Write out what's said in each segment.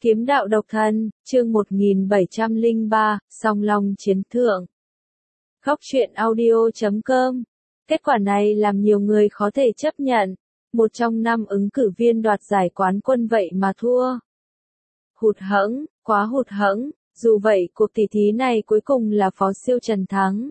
Kiếm đạo độc thân, chương 1703, song long chiến thượng. Góc truyện audio.com. Kết quả này làm nhiều người khó thể chấp nhận. Một trong 5 ứng cử viên đoạt giải quán quân vậy mà thua. Hụt hẫng, quá hụt hẫng. Dù vậy cuộc tỷ thí này cuối cùng là Phó Siêu Trần thắng.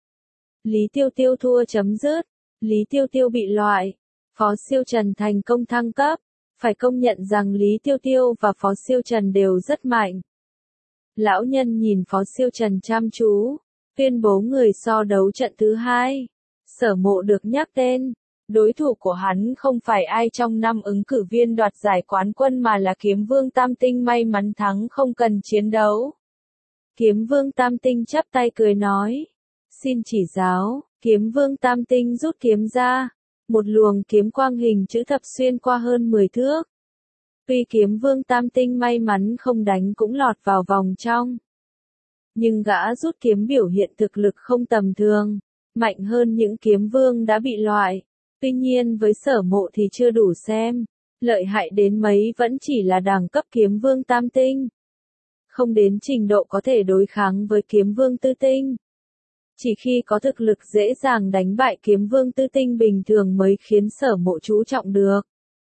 Lý Tiêu Tiêu thua chấm dứt. Lý Tiêu Tiêu bị loại. Phó Siêu Trần thành công thăng cấp. Phải công nhận rằng Lý Tiêu Tiêu và Phó Siêu Trần đều rất mạnh. Lão nhân nhìn Phó Siêu Trần chăm chú, tuyên bố người so đấu trận thứ 2. Sở Mộ được nhắc tên. Đối thủ của hắn không phải ai trong 5 ứng cử viên đoạt giải quán quân mà là Kiếm Vương Tam Tinh may mắn thắng không cần chiến đấu. Kiếm Vương Tam Tinh chắp tay cười nói. Xin chỉ giáo. Kiếm Vương Tam Tinh rút kiếm ra. Một luồng kiếm quang hình chữ thập xuyên qua hơn 10 thước. Tuy Kiếm Vương Tam Tinh may mắn không đánh cũng lọt vào vòng trong. Nhưng gã rút kiếm biểu hiện thực lực không tầm thường, mạnh hơn những kiếm vương đã bị loại. Tuy nhiên với Sở Mộ thì chưa đủ xem, lợi hại đến mấy vẫn chỉ là đẳng cấp Kiếm Vương Tam Tinh. Không đến trình độ có thể đối kháng với Kiếm Vương Tư Tinh. Chỉ khi có thực lực dễ dàng đánh bại Kiếm Vương Tư Tinh bình thường mới khiến Sở Mộ chú trọng được.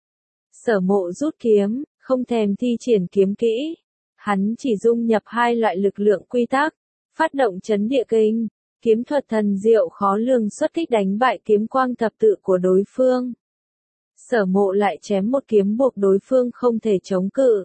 Sở Mộ rút kiếm, không thèm thi triển kiếm kỹ. Hắn chỉ dung nhập 2 loại lực lượng quy tắc, phát động chấn địa kinh, kiếm thuật thần diệu khó lường xuất kích đánh bại kiếm quang thập tự của đối phương. Sở Mộ lại chém một kiếm buộc đối phương không thể chống cự.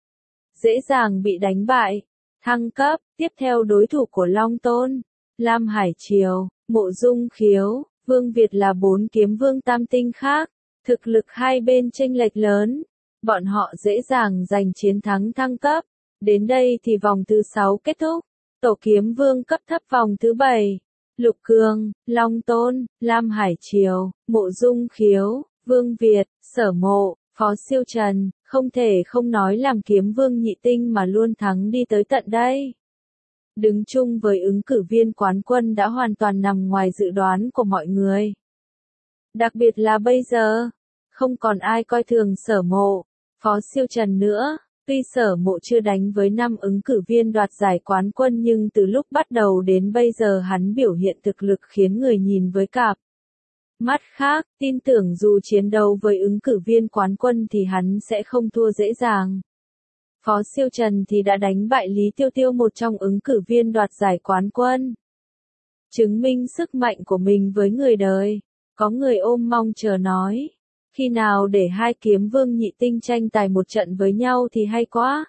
Dễ dàng bị đánh bại. Thăng cấp, tiếp theo đối thủ của Long Tôn. Lam Hải Triều, Mộ Dung Khiếu, Vương Việt là 4 kiếm vương tam tinh khác, thực lực hai bên chênh lệch lớn, bọn họ dễ dàng giành chiến thắng thăng cấp. Đến đây thì vòng thứ 6 kết thúc, tổ kiếm vương cấp thấp vòng thứ 7, Lục Cương, Long Tôn, Lam Hải Triều, Mộ Dung Khiếu, Vương Việt, Sở Mộ, Phó Siêu Trần, không thể không nói làm kiếm vương nhị tinh mà luôn thắng đi tới tận đây. Đứng chung với ứng cử viên quán quân đã hoàn toàn nằm ngoài dự đoán của mọi người. Đặc biệt là bây giờ, không còn ai coi thường Sở Mộ, Phó Siêu Trần nữa. Tuy Sở Mộ chưa đánh với 5 ứng cử viên đoạt giải quán quân nhưng từ lúc bắt đầu đến bây giờ hắn biểu hiện thực lực khiến người nhìn với cặp mắt khác, tin tưởng dù chiến đấu với ứng cử viên quán quân thì hắn sẽ không thua dễ dàng. Phó Siêu Trần thì đã đánh bại Lý Tiêu Tiêu, một trong ứng cử viên đoạt giải quán quân. Chứng minh sức mạnh của mình với người đời. Có người ôm mong chờ nói. Khi nào để 2 kiếm vương nhị tinh tranh tài một trận với nhau thì hay quá.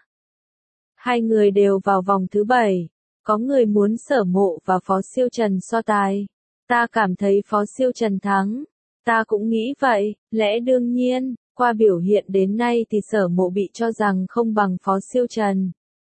2 người đều vào vòng thứ 7. Có người muốn Sở Mộ và Phó Siêu Trần so tài. Ta cảm thấy Phó Siêu Trần thắng. Ta cũng nghĩ vậy, lẽ đương nhiên. Qua biểu hiện đến nay thì Sở Mộ bị cho rằng không bằng Phó Siêu Trần.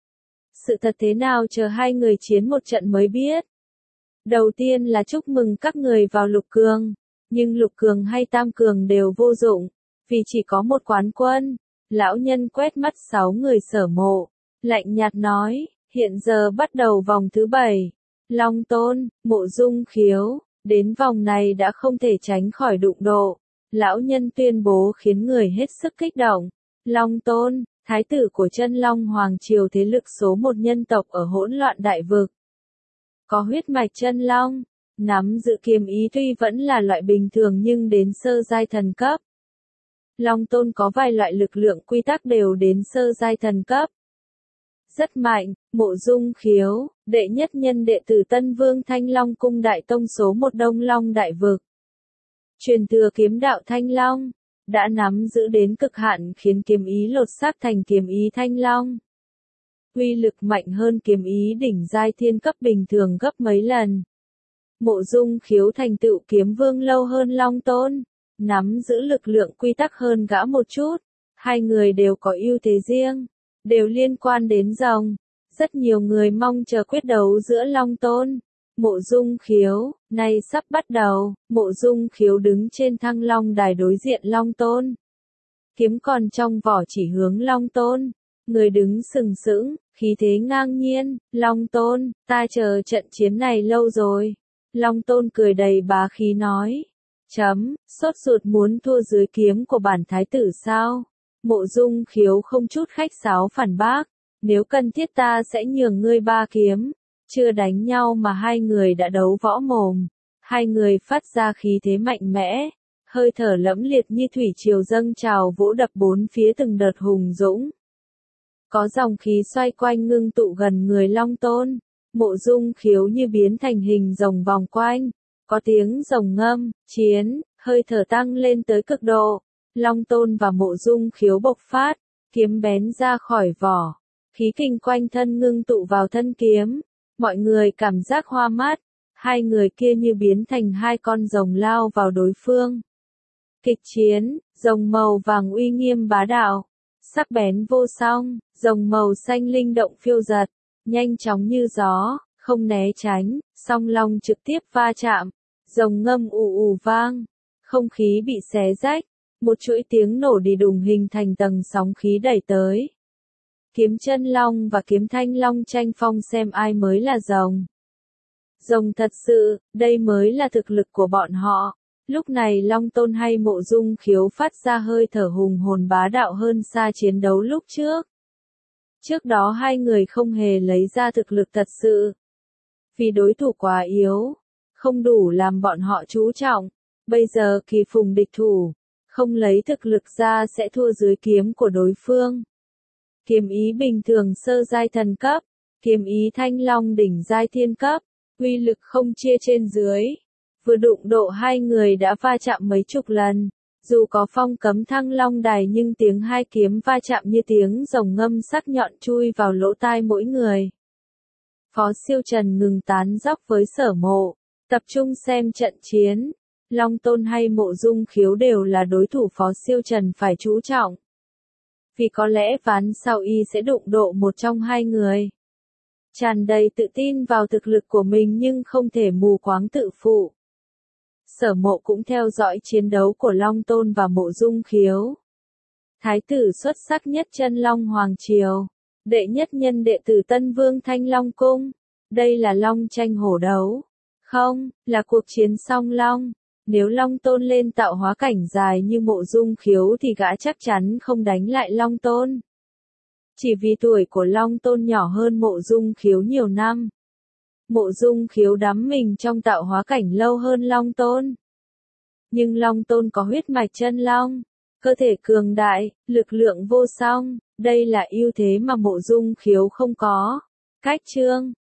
Sự thật thế nào chờ 2 người chiến một trận mới biết. Đầu tiên là chúc mừng các người vào Lục Cường. Nhưng Lục Cường hay Tam Cường đều vô dụng, vì chỉ có một quán quân. Lão nhân quét mắt 6 người Sở Mộ, lạnh nhạt nói, hiện giờ bắt đầu vòng thứ 7. Long Tôn, Mộ Dung Khiếu, đến vòng này đã không thể tránh khỏi đụng độ. Lão nhân tuyên bố khiến người hết sức kích động. Long Tôn, thái tử của Chân Long Hoàng Triều, thế lực số 1 nhân tộc ở hỗn loạn đại vực. Có huyết mạch Chân Long, nắm giữ kiếm ý tuy vẫn là loại bình thường nhưng đến sơ giai thần cấp. Long Tôn có vài loại lực lượng quy tắc đều đến sơ giai thần cấp. Rất mạnh. Mộ Dung Khiếu, đệ nhất nhân đệ tử Tân Vương Thanh Long Cung Đại Tông số 1 Đông Long Đại Vực. Truyền thừa kiếm đạo Thanh Long, đã nắm giữ đến cực hạn khiến kiếm ý lột xác thành kiếm ý Thanh Long. Uy lực mạnh hơn kiếm ý đỉnh giai thiên cấp bình thường gấp mấy lần. Mộ Dung Khiếu thành tựu kiếm vương lâu hơn Long Tôn, nắm giữ lực lượng quy tắc hơn gã một chút. 2 người đều có ưu thế riêng, đều liên quan đến rồng. Rất nhiều người mong chờ quyết đấu giữa Long Tôn, Mộ Dung Khiếu, nay sắp bắt đầu. Mộ Dung Khiếu đứng trên Thăng Long đài đối diện Long Tôn. Kiếm còn trong vỏ chỉ hướng Long Tôn. Người đứng sừng sững, khí thế ngang nhiên. Long Tôn, ta chờ trận chiến này lâu rồi. Long Tôn cười đầy bá khí nói. Sốt ruột muốn thua dưới kiếm của bản thái tử sao? Mộ Dung Khiếu không chút khách sáo phản bác, nếu cần thiết ta sẽ nhường ngươi 3 kiếm. Chưa đánh nhau mà hai người đã đấu võ mồm, hai người phát ra khí thế mạnh mẽ, hơi thở lẫm liệt như thủy triều dâng trào vỗ đập bốn phía từng đợt hùng dũng. Có dòng khí xoay quanh ngưng tụ gần người Long Tôn, Mộ Dung Khiếu như biến thành hình rồng vòng quanh, có tiếng rồng ngâm, chiến, hơi thở tăng lên tới cực độ. Long Tôn và Mộ Dung Khiếu bộc phát, kiếm bén ra khỏi vỏ, khí kình quanh thân ngưng tụ vào thân kiếm, mọi người cảm giác hoa mắt, hai người kia như biến thành hai con rồng lao vào đối phương. Kịch chiến, rồng màu vàng uy nghiêm bá đạo, sắc bén vô song, rồng màu xanh linh động phiêu dật, nhanh chóng như gió, không né tránh, song long trực tiếp va chạm, rồng ngâm ù ù vang, không khí bị xé rách. Một chuỗi tiếng nổ đi đùng hình thành tầng sóng khí đẩy tới. Kiếm chân long và kiếm thanh long tranh phong xem ai mới là rồng. Rồng thật sự, đây mới là thực lực của bọn họ. Lúc này Long Tôn hay Mộ Dung Khiếu phát ra hơi thở hùng hồn bá đạo hơn xa chiến đấu lúc trước. Trước đó hai người không hề lấy ra thực lực thật sự. Vì đối thủ quá yếu, không đủ làm bọn họ chú trọng. Bây giờ kỳ phùng địch thủ. Không lấy thực lực ra sẽ thua dưới kiếm của đối phương. Kiếm ý bình thường sơ giai thần cấp, kiếm ý thanh long đỉnh giai thiên cấp, uy lực không chia trên dưới. Vừa đụng độ hai người đã va chạm mấy chục lần, dù có phong cấm thăng long đài nhưng tiếng hai kiếm va chạm như tiếng rồng ngâm sắc nhọn chui vào lỗ tai mỗi người. Phó Siêu Trần ngừng tán dóc với Sở Mộ, tập trung xem trận chiến. Long Tôn hay Mộ Dung Khiếu đều là đối thủ Phó Siêu Trần phải chú trọng. Vì có lẽ ván sau y sẽ đụng độ một trong hai người. Tràn đầy tự tin vào thực lực của mình nhưng không thể mù quáng tự phụ. Sở Mộ cũng theo dõi chiến đấu của Long Tôn và Mộ Dung Khiếu. Thái tử xuất sắc nhất Chân Long Hoàng Triều, đệ nhất nhân đệ tử Tân Vương Thanh Long Cung. Đây là long tranh hổ đấu. Không, là cuộc chiến song long. Nếu Long Tôn lên tạo hóa cảnh dài như Mộ Dung Khiếu thì gã chắc chắn không đánh lại Long Tôn. Chỉ vì tuổi của Long Tôn nhỏ hơn Mộ Dung Khiếu nhiều năm. Mộ Dung Khiếu đắm mình trong tạo hóa cảnh lâu hơn Long Tôn. Nhưng Long Tôn có huyết mạch chân long, cơ thể cường đại, lực lượng vô song, đây là ưu thế mà Mộ Dung Khiếu không có. Cách chương